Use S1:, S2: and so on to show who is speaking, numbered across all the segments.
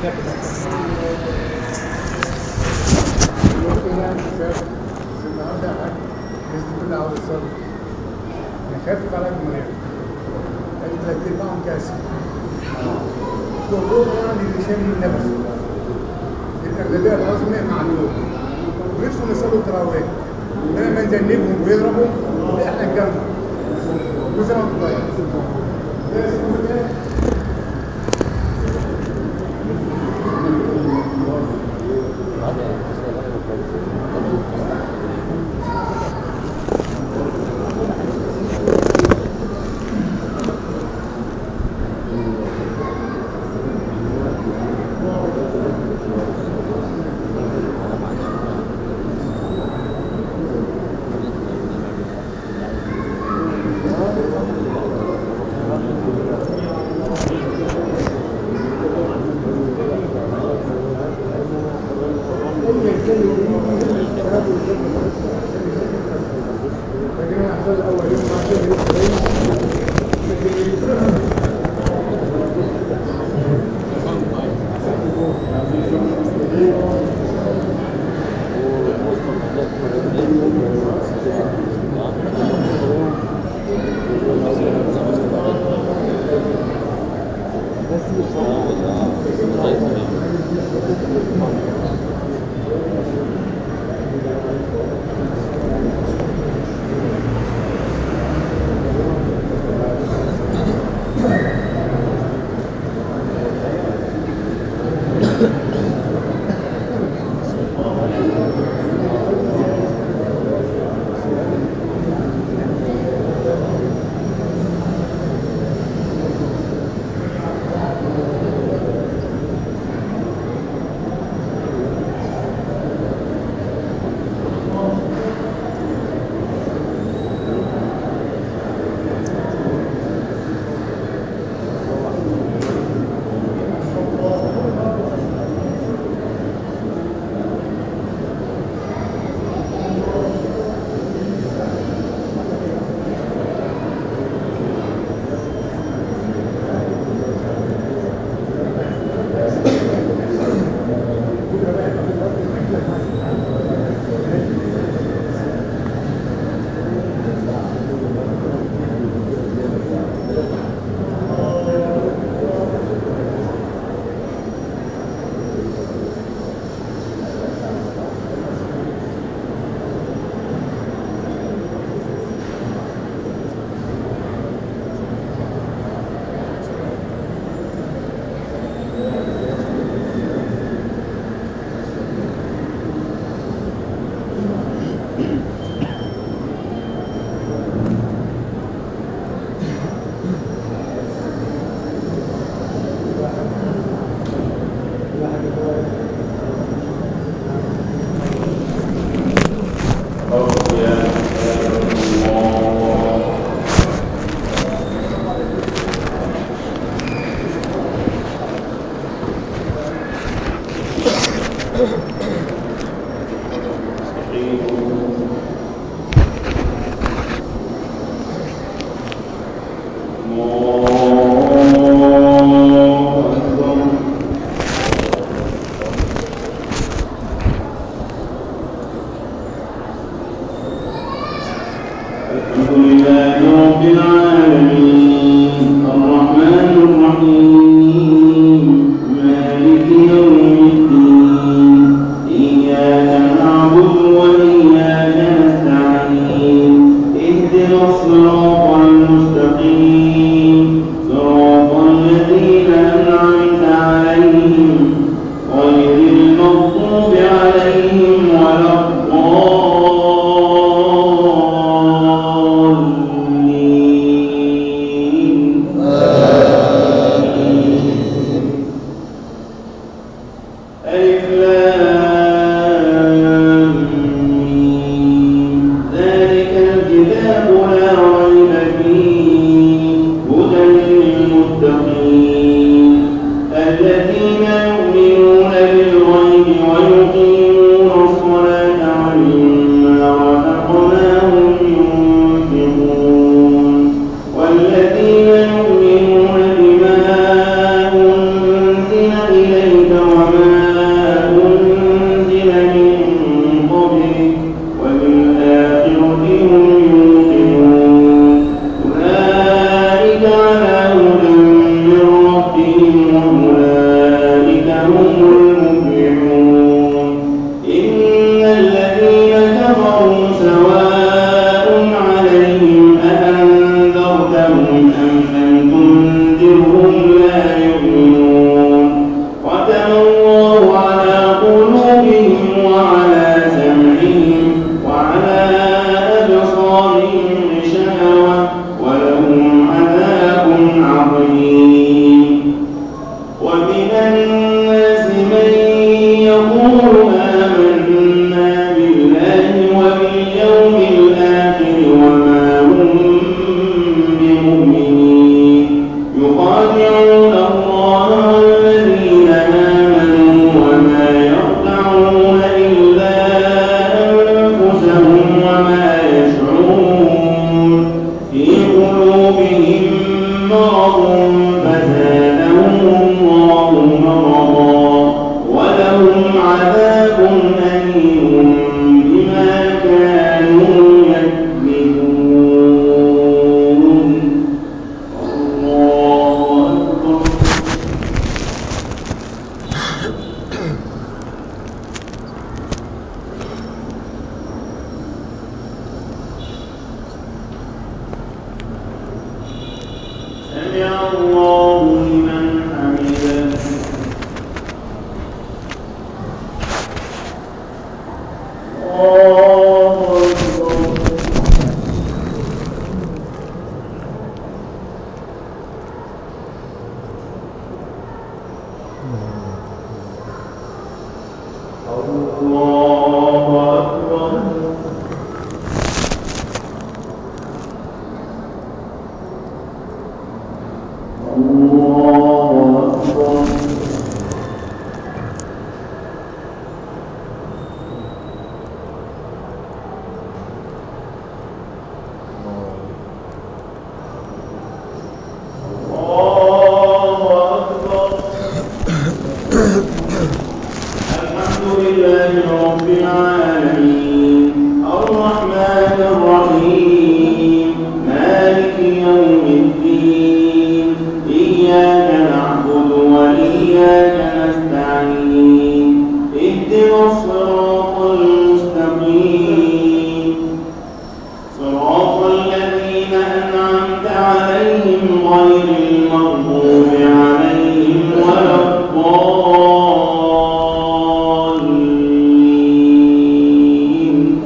S1: خفف على المريض انت تبقى كاسر كلهم يعني بيشم النفس الأغلبية العظمى معلوم ونفسهم يصلوا التراويح لما نجنبهم ويضربوا احنا نكمل وزي ما طيب
S2: ومما رزقناهم ينفقون يوم الدين إياك نعبد وإياك نستعين اهدنا الصراط المستقيم صراط الذين أنعمت عليهم غير المغضوب عليهم ولا الضالين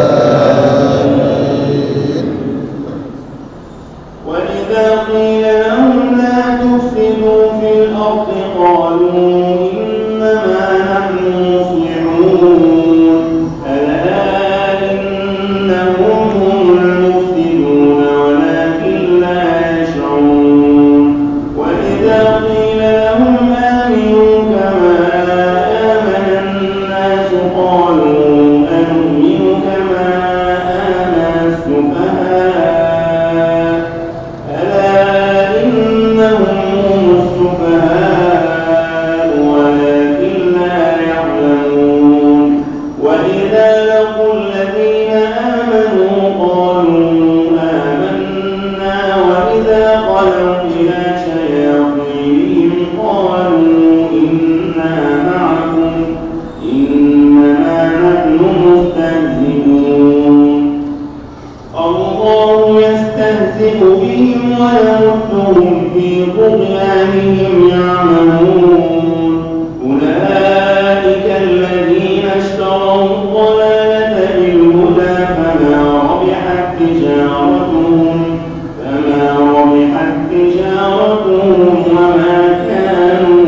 S2: وإذا قيل لهم لا تفسدوا في الأرض قالوا إنما نحن مصلحون ألا إنهم هم المفسدون ولكن لا يشعرون وإذا قيل لهم آمنوا كما آمن الناس قالوا أنؤمن كما آمن السفهاء ألا إنهم هم السفهاء ولكن لا يعلمون وإذا لقوا الذين آمنوا قالوا آمنا وإذا خلوا إلى شياطينهم قالوا إنا معكم إنما نحن مستهزئون الله يستهزئ بهم ويمدهم في طغيانهم يعمهون أولئك الذين اشتروا الضلالة بالهدى فما ربحت تجارتهم وما كانوا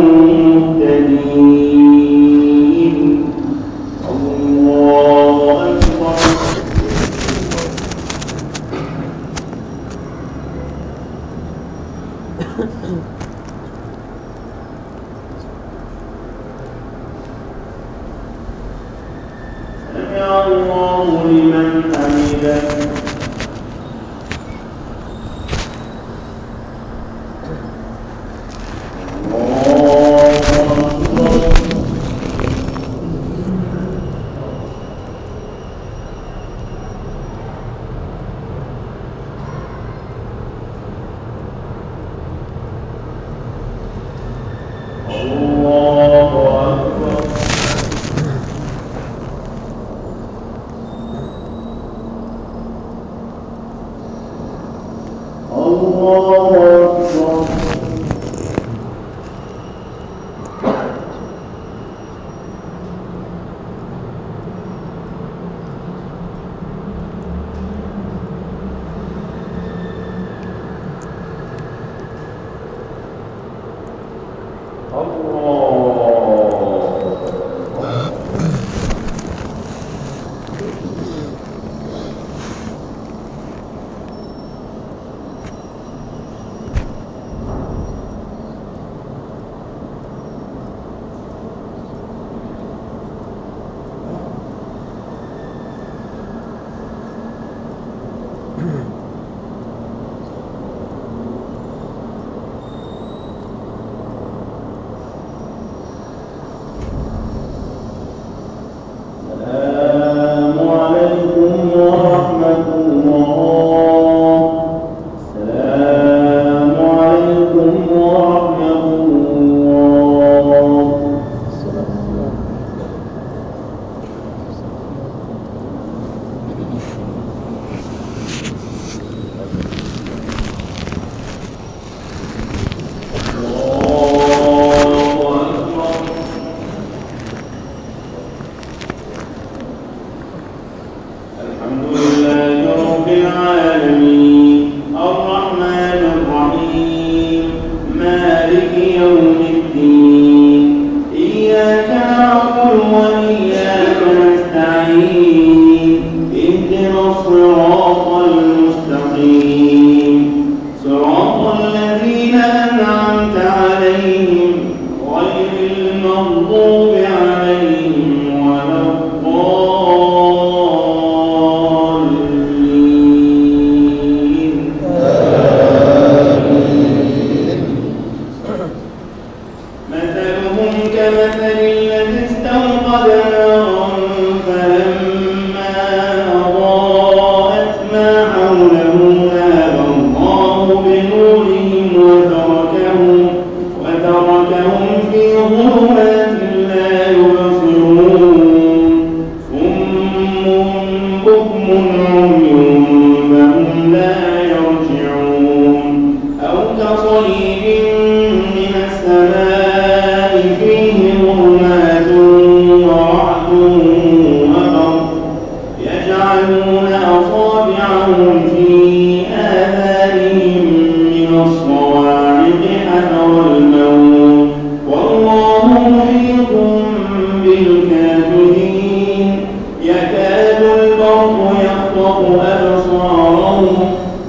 S2: مهتدين الله أكبر سمع الله لمن حمده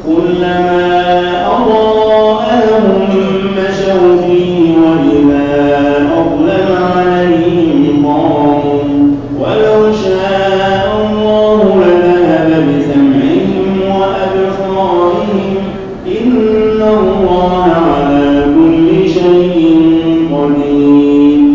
S2: كلما أضاء لهم مشوا فيه وإذا أظلم عليهم قاموا ولو شاء الله لذهب بسمعهم وأبصارهم إن الله على كل شيء قدير.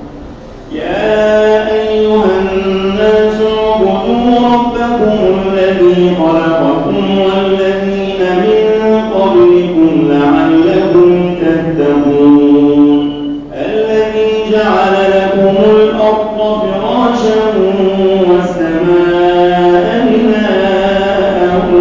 S2: يا أيها الناس اعبدوا ربكم الذي خلقكم والذين من قبلكم لعلكم تتقون الذي جعل لكم الأرض فراشا والسماء بناء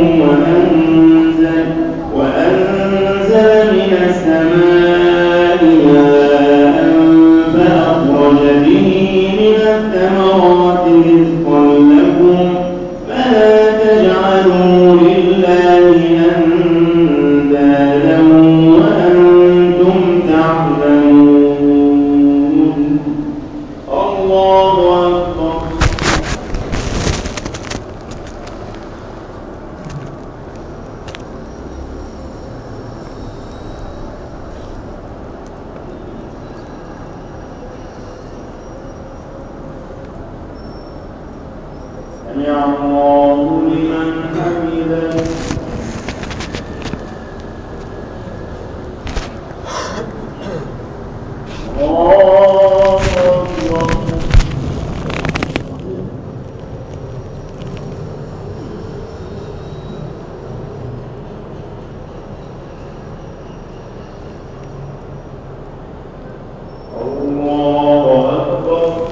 S2: وأنزل من السماء ماء فأخرج به من الثمرات رزقا لكم فلا تجعلوا لله أندادا وأنتم تعلمون. الله أكبر. سمع الله لمن حمده. الله أكبر. الله أكبر.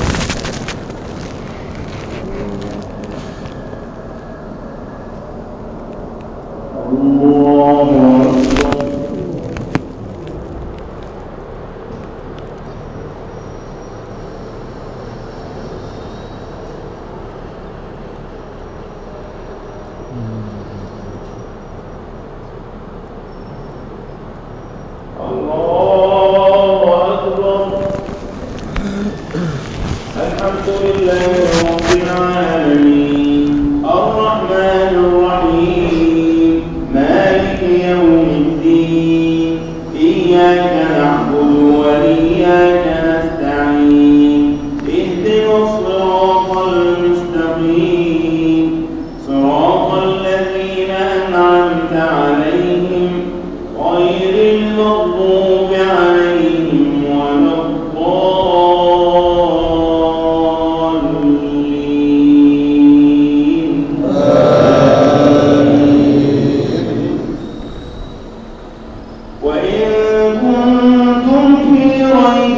S2: الحمد لله رب العالمين الرحمن الرحيم مالك يوم الدين إياك نعبد وإياك نستعين اهدنا الصراط المستقيم صراط الذين أنعمت عليهم غير المغضوب عليهم ولا وإن كنتم في ريب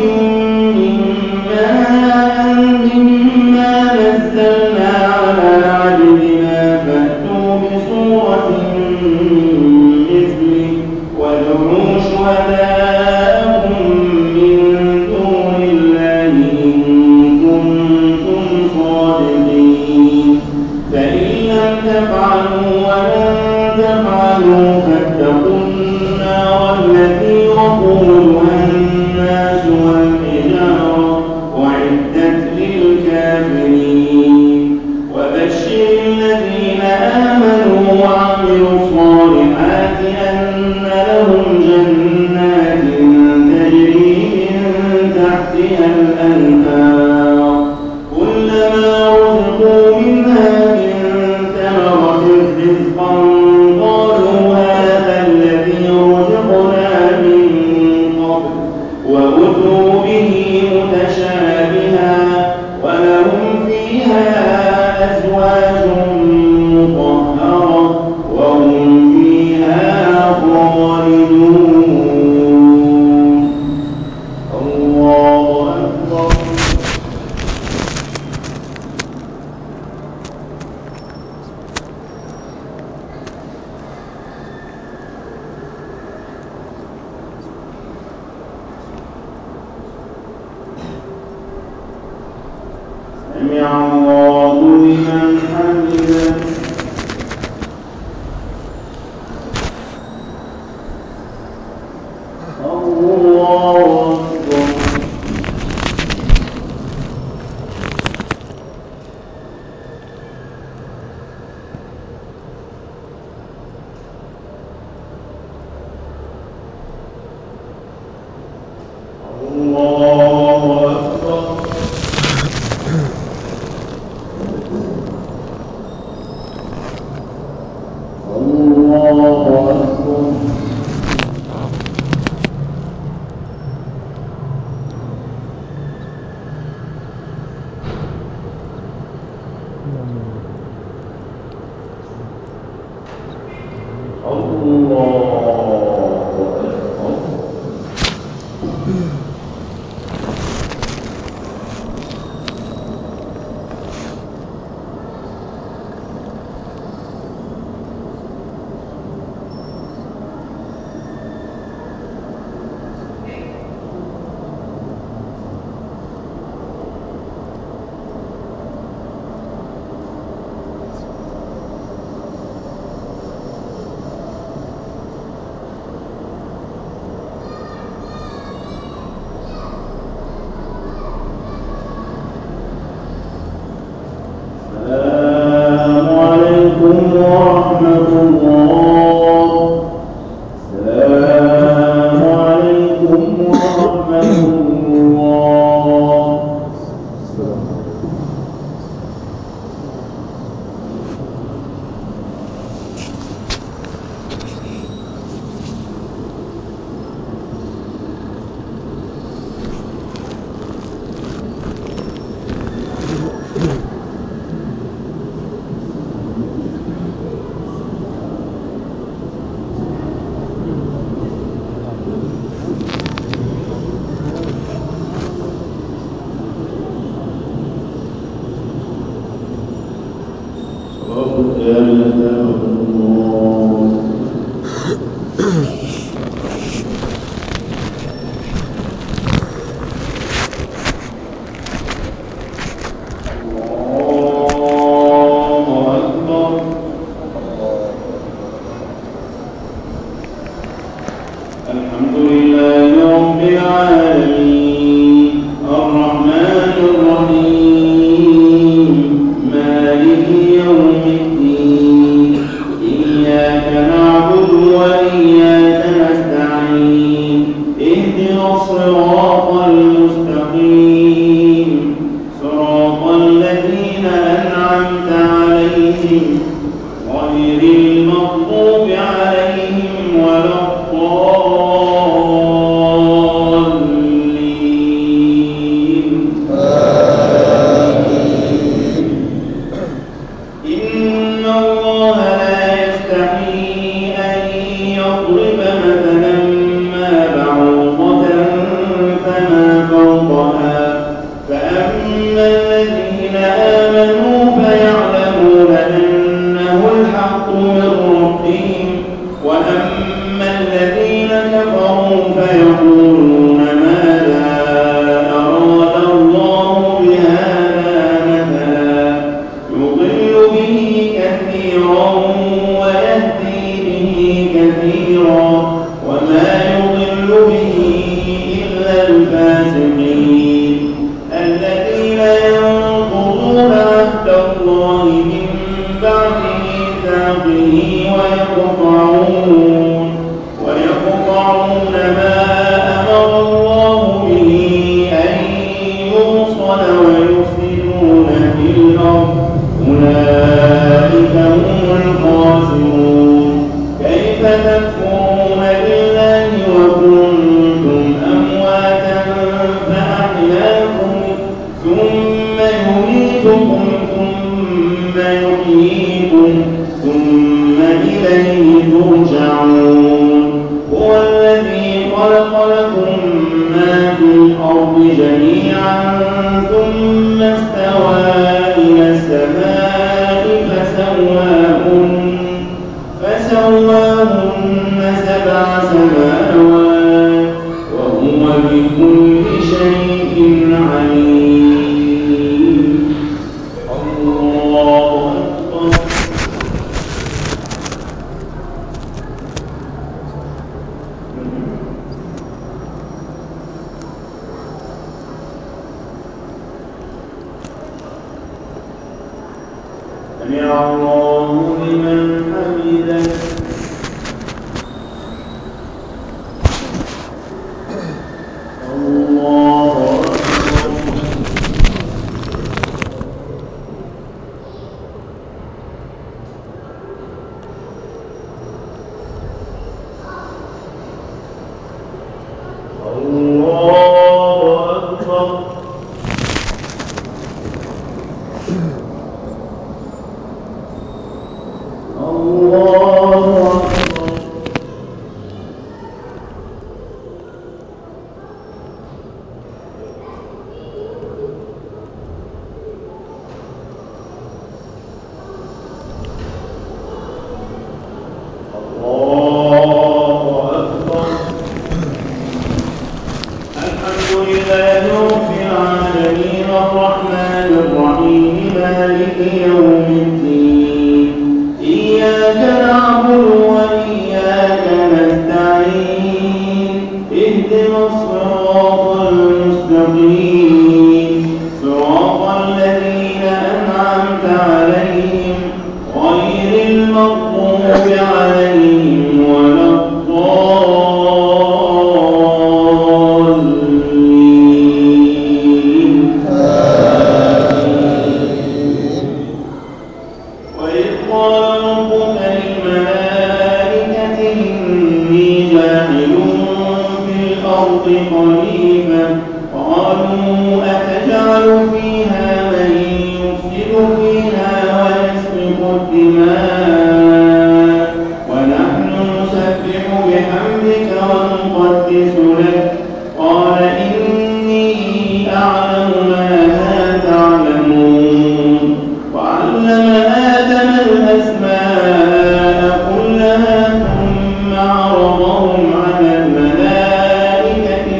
S2: مما نزلنا على عبدنا فأتوا بسورة من مثله وادعوا شهداءكم من دون الله إن كنتم صادقين فإن لم تفعلوا ولن تفعلوا فاتقوا النار التي وقودها الناس والحجارة أعدت للكافرين وبشر الذين آمنوا وعملوا الصالحات أن لهم جنات تجري من تحتها الأنهار كلما رزقوا منها من ثمرة رزقا قالوا هذا الذي رزقنا من خليفة قالوا أتجعل فيها من يفسد فيها ويسفك الدماء ونحن نسبح بحمدك ونقدس لك قال إني أعلم ما لا تعلمون وعلم آدم الأسماء كلها ثم عرضهم على الملائكة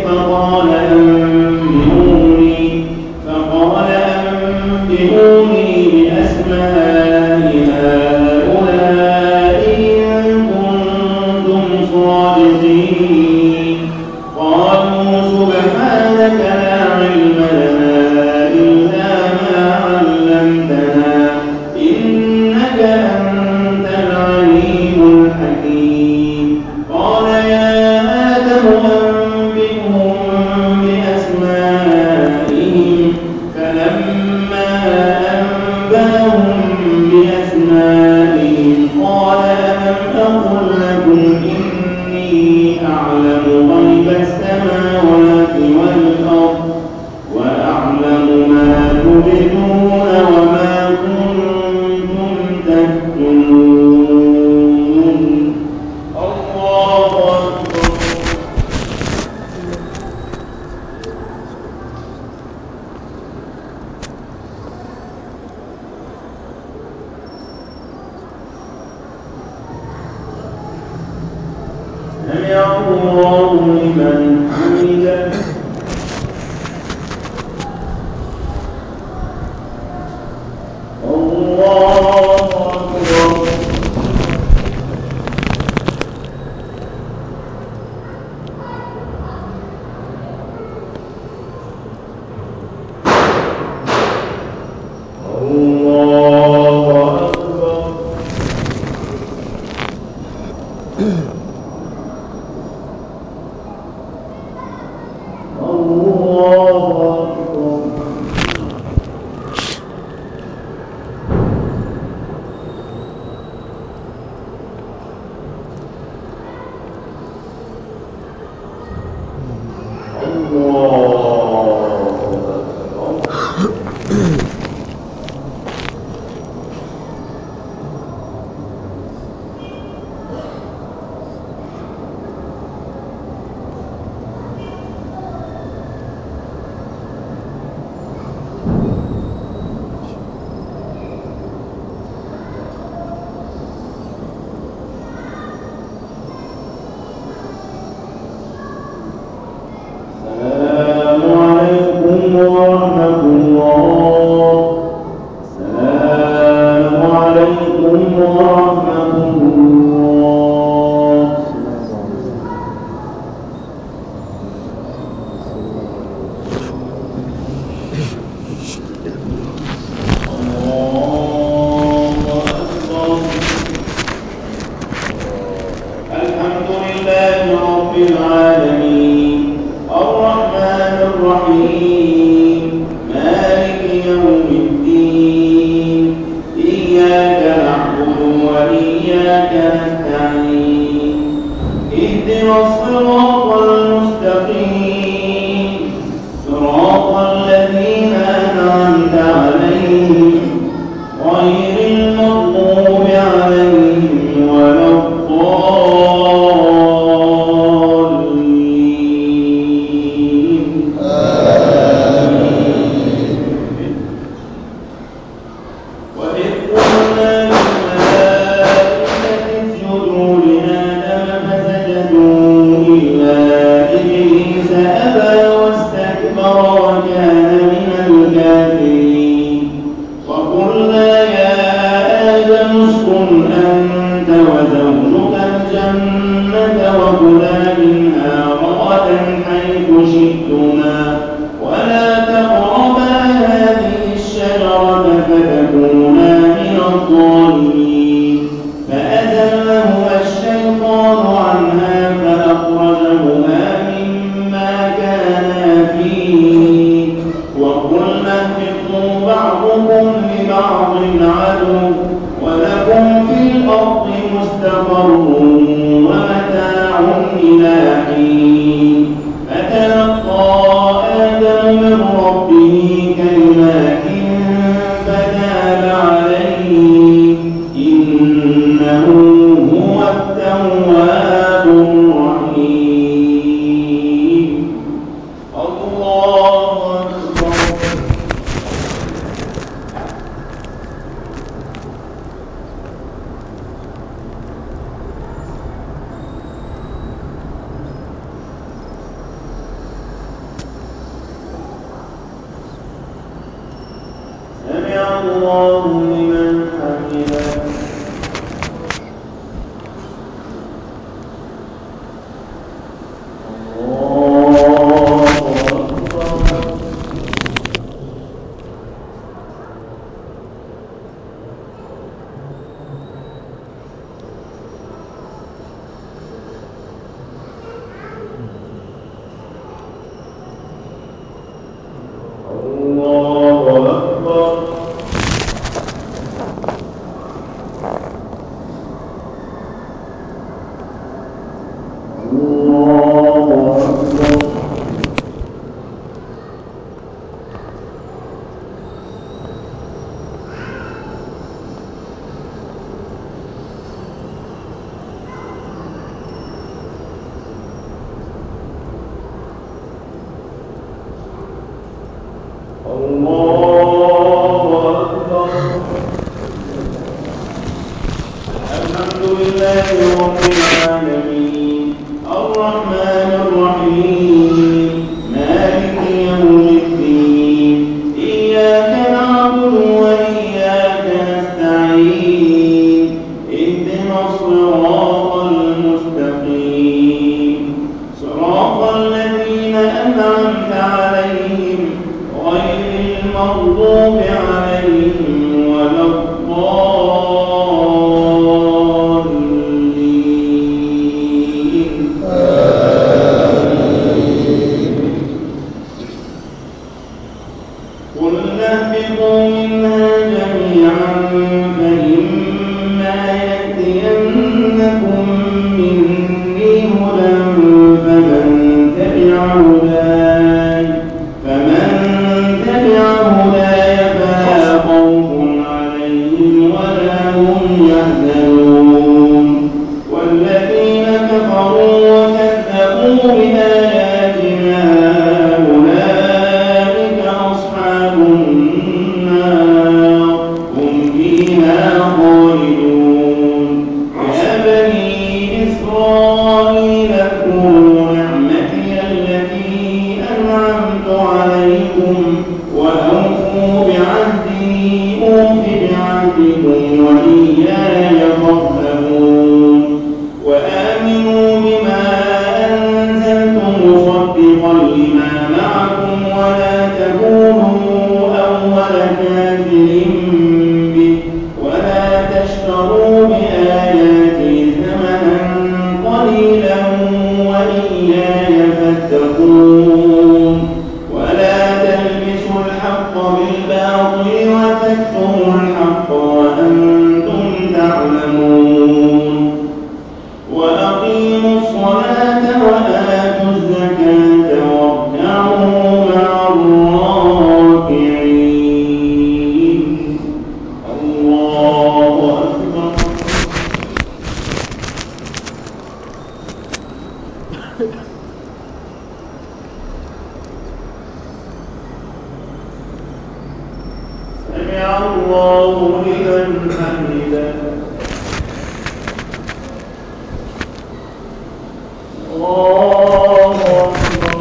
S2: فقال أنبئوني بأسماء هؤلاء إن كنتم صادقين قالوا سبحانك لا علم لنا إلا ما علمتنا إنك أنت العليم الحكيم قال يا آدم أنبئهم بأسمائهم فلما أنبأهم بأسمائهم قال ألم أقل لكم إني أعلم غيب السماوات والأرض وأعلم ما تبدون وما كنتم تكتمون الله أكبر سمع الله لمن حمده الله أكبر الله أكبر الله أكبر السلام عليكم ورحمة الله السلام عليكم ورحمة الله الله أكبر الحمد لله رب العالمين الرحمن الرحيم مالك يوم الدين إياك نعبد وإياك نستعين اهدنا الصراط المستقيم صراط الذين أنعمت عليهم غير المغضوب عليهم ولا الضالين وإذ قلنا للملائكة اسجدوا لآدم فسجدوا إلا إبليس أبى واستكبر وكان من الكافرين وقلنا يا آدم اسكن أنت وزوجك الجنة وكلا منها رغدا حيث شئتما ولا تقربا هذه الشجرة فتكونا من الظالمين فأزلهما الشيطان بآياتنا أولئك أصحاب النار هم فيها خالدون يا بني إسرائيل اذكروا نعمتي التي أنعمت عليكم وأوفوا بعهدي أوف بعهدكم وإياي فارهبون وآمنوا بما أنزلت مصدقا لما معكم ولا تكونوا أول كافر به ولا تشتروا بآياتي ثمنا قليلا وإياي فاتقون ولا تلبسوا الحق بالباطل وتكتموا الحق وأنتم تعلمون وأقيموا الصلاة وآتوا الزكاة واركعوا مع الراكعين الله أكبر سمع الله لمن حمده الله أكبر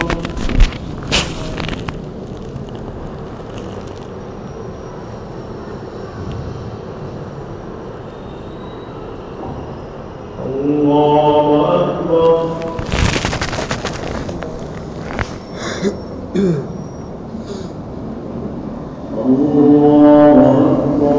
S2: الله أكبر الله أكبر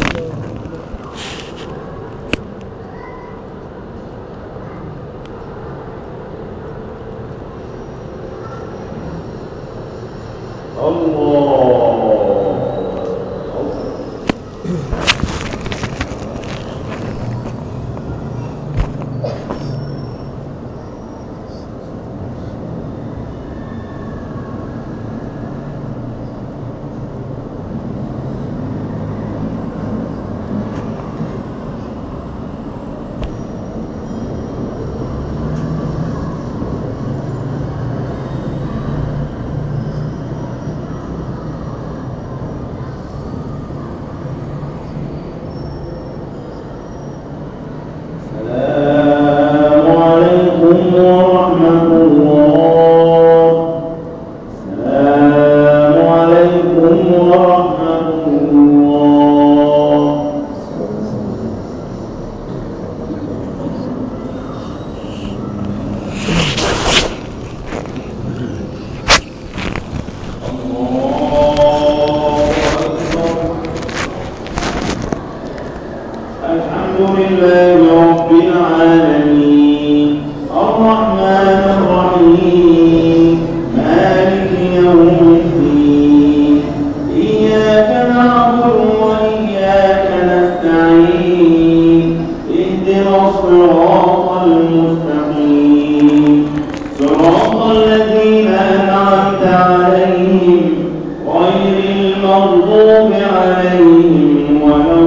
S2: الحمد لله رب العالمين الرحمن الرحيم مالك يوم الدين إياك نعبد وإياك نستعين اهدنا الصراط المستقيم صراط الذين أنعمت عليهم غير المغضوب عليهم ولا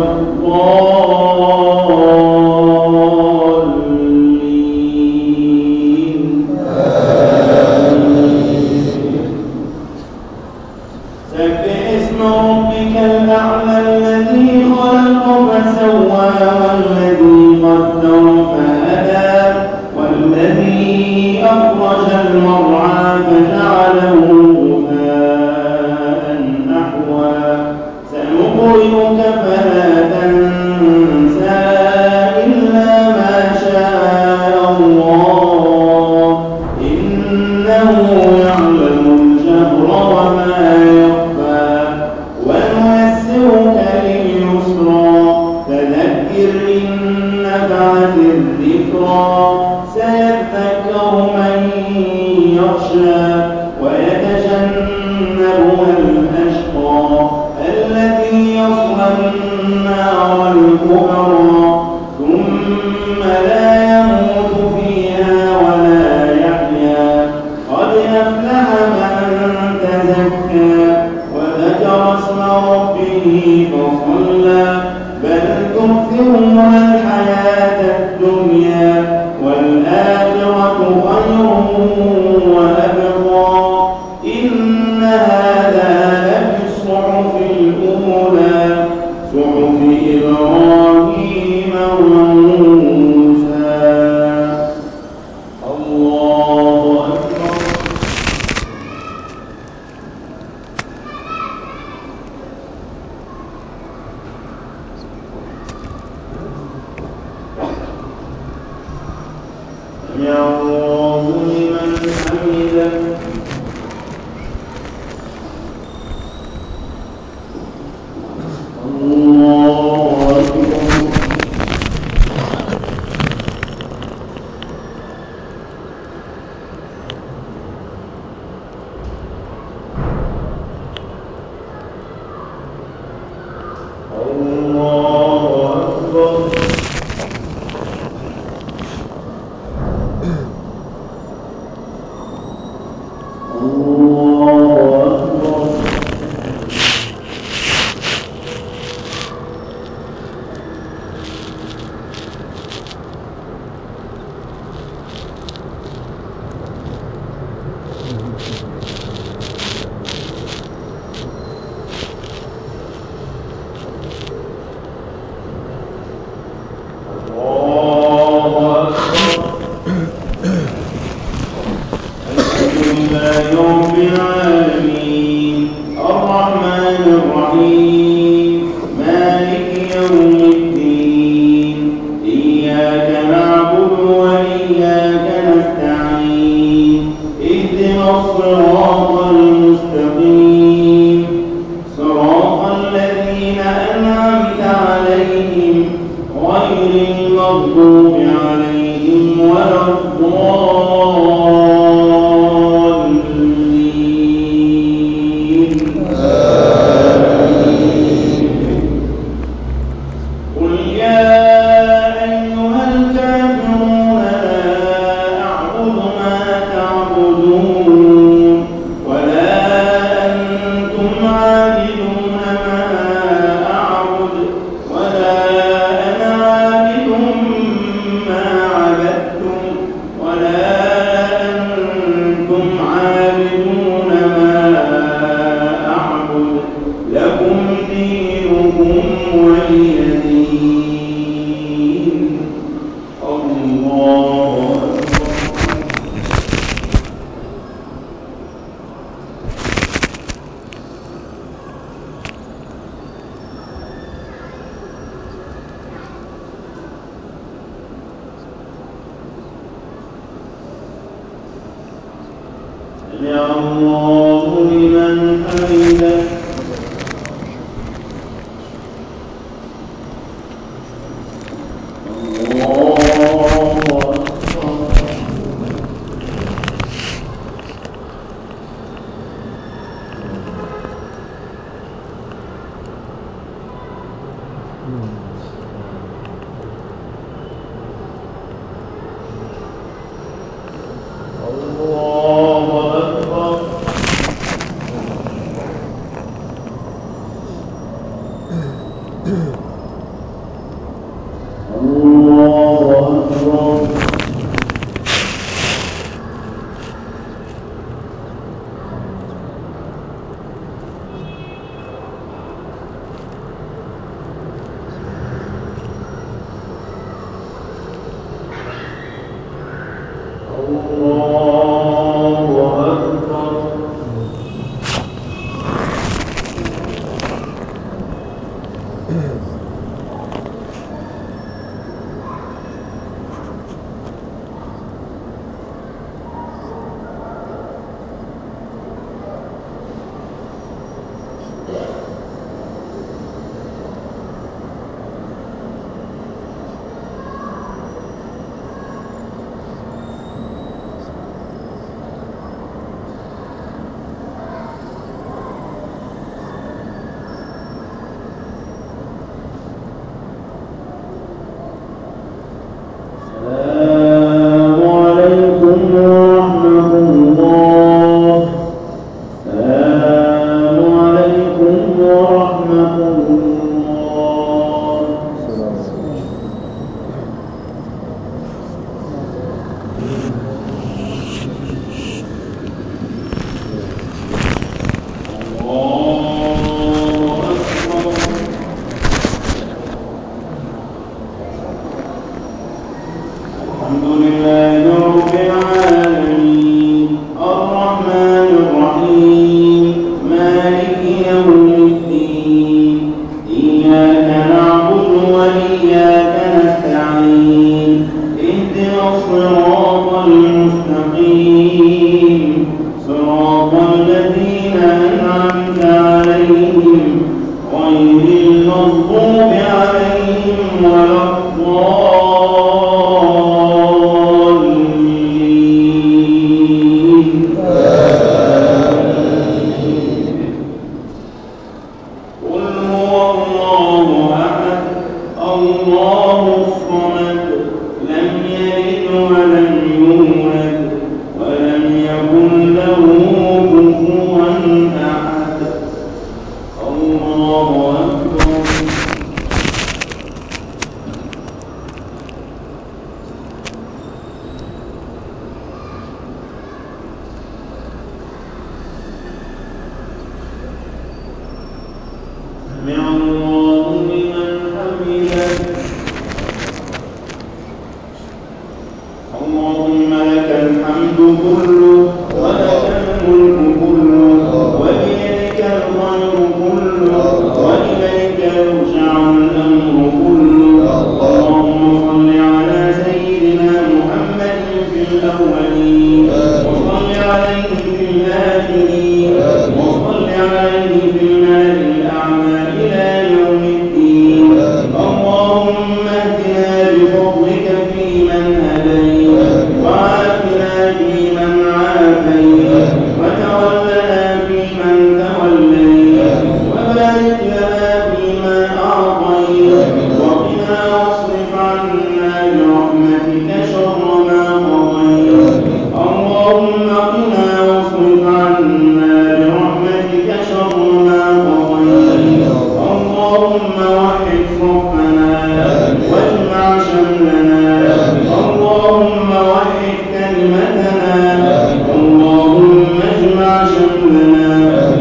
S2: الضالين سبح اسم ربك الأعلى الذي خلق فسوى والذي قدر فهدى والذي أخرج المرعى فجعله غثاء أحوى سنقرئك فلا تنسى إلا ما شاء الله إنه يعلم الجهر وما يخفى ونيسرك لليسرى فذكر إن نفعت الذكرى سيذكر من يخشى ويتجنبها الأشقى الذي يصلى النار الكبرى ثم لا يموت فيها ولا يحيا قد أفلح من تزكى وذكر اسم ربه فصلى بل تؤثرون الحياة الدنيا والآخرة خير وأبقى إن هذا لفي الصحف الأولى صحف إبراهيم وموسى. الله أكبر. سمع الله لمن حمده. الله أكبر. الله أكبر. رب العالمين الرحمن الرحيم مالك يوم الدين إياك نعبد وإياك نستعين اهدنا الصراط المستقيم صراط الذين أنعمت عليهم غير المغضوب عليهم ولا الضالين. قل يا أيها الكافرون لا أعبد ما تعبدون ولا أنتم عابدون ما أعبد ولا أنا عابد ما عبدتم ولا أنتم عابدون ما أعبد لكم دينكم ولي دين. الله أكبر. سمع الله لمن حمده. الصراط المستقيم صراط الذين أنعمت عليهم غير المغضوب عليهم ولا الضالين. قل هو الله أحد الله الصمد لم يلد ولم يولد ولم يكن له كفوا أحد. الله أكبر. سمع الله لمن حمده. اللهم لك الحمد كله ولك الملك كله وبيدك الخير كله وإليك يرجع الأمر كله. اللهم صل على سيدنا محمد في الأولين وصل عليه في الآخرين وصل عليه في الملأ الأعلى إلى يوم الدين. اللهم اهدنا بفضلك فيمن هديت وعافنا فيمن عافيت وتولنا فيمن توليت وبارك لنا فيما أعطيت وقنا واصرف عنا برحمتك شر ما قضيت. اللهم قنا واصرف عنا برحمتك شر ما قضيت. اللهم وحد صفنا واجمع شملنا. اللهم وحد كلمتنا. اللهم اجمع شملنا.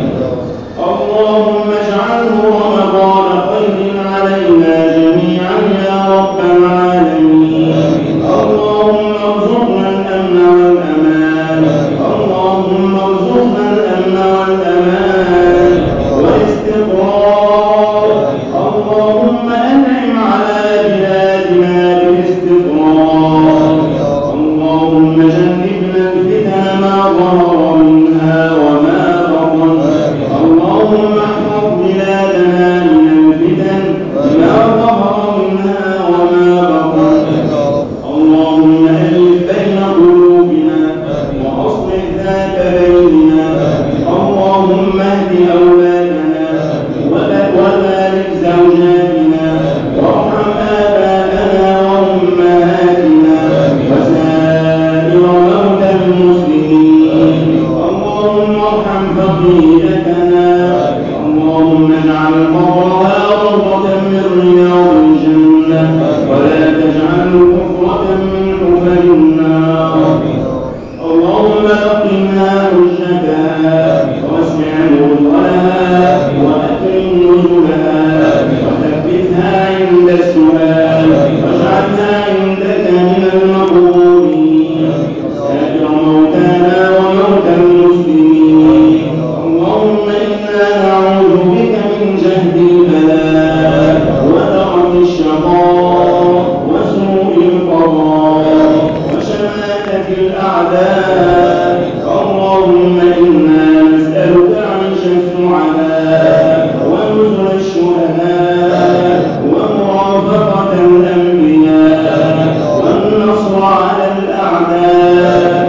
S2: اللهم اجعله رمضان خير علينا جميعا يا رب العالمين. اللهم ارزقنا الأمن والأمان. اللهم ارزقنا الأمن والأمان والاستقرار. اللهم أنعم على بلادنا بالاستقرار. اللهم جنبنا الفتن ما ظهر منها وما بطن. اللهم احفظ بلادنا من الفتن ما ظهر منها وما بطن. اللهم ألف بين قلوبنا وأصلح ذات بيننا. اللهم اهد أولادنا وبارك زوجاتنا وارحم آباءنا وأمهاتنا وسائر موتى المسلمين. اللهم ارحم فقيرتنا. اللهم اجعل قبرها روضة من رياض الجنة ولا تجعل كفرة من حفر النار. اللهم لقنها حجتها واسمع نورها وأكرم نزلها وثبتها عند السؤال واجعلها عندك من المقبولين. سائر موتانا وموتى المسلمين. اللهم إنا نعوذ بك من جهد البلاء ودرك الشقاء وسوء القضاء وشماتة الأعداء. اللهم إنا نسألك عيش السعداء ونزل الشهداء ومرافقة الأنبياء والنصر على الأعداء.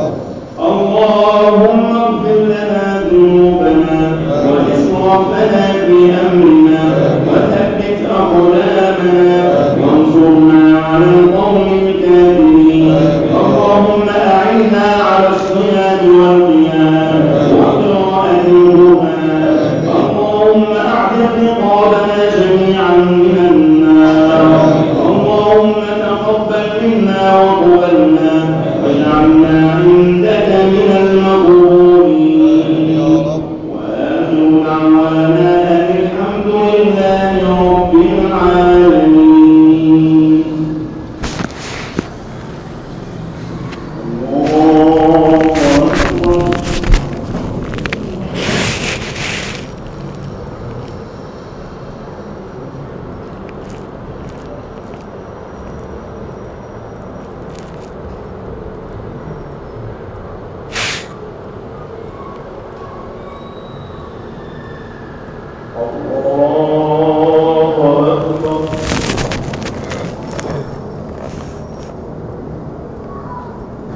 S2: اللهم اغفر لنا ذنوبنا وإسرافنا في أمرنا وثبت أقدامنا وانصرنا على القوم الكافرين. اللهم أعنا على الصيام والقيام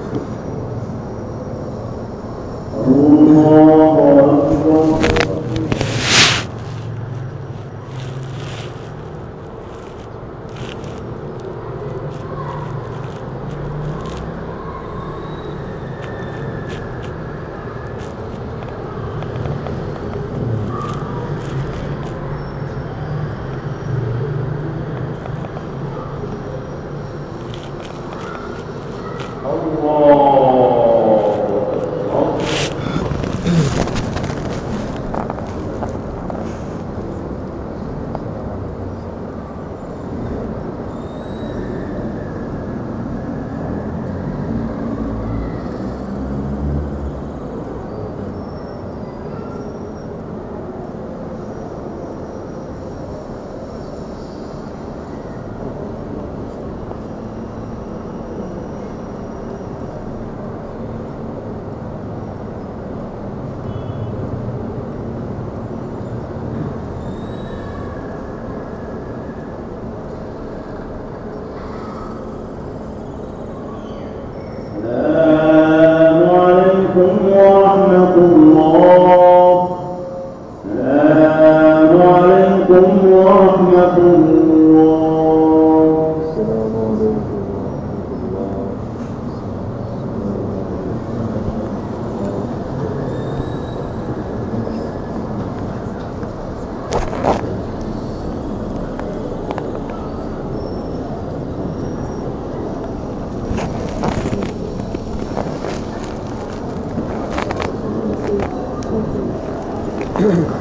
S2: الله أكبر.
S3: Thank you.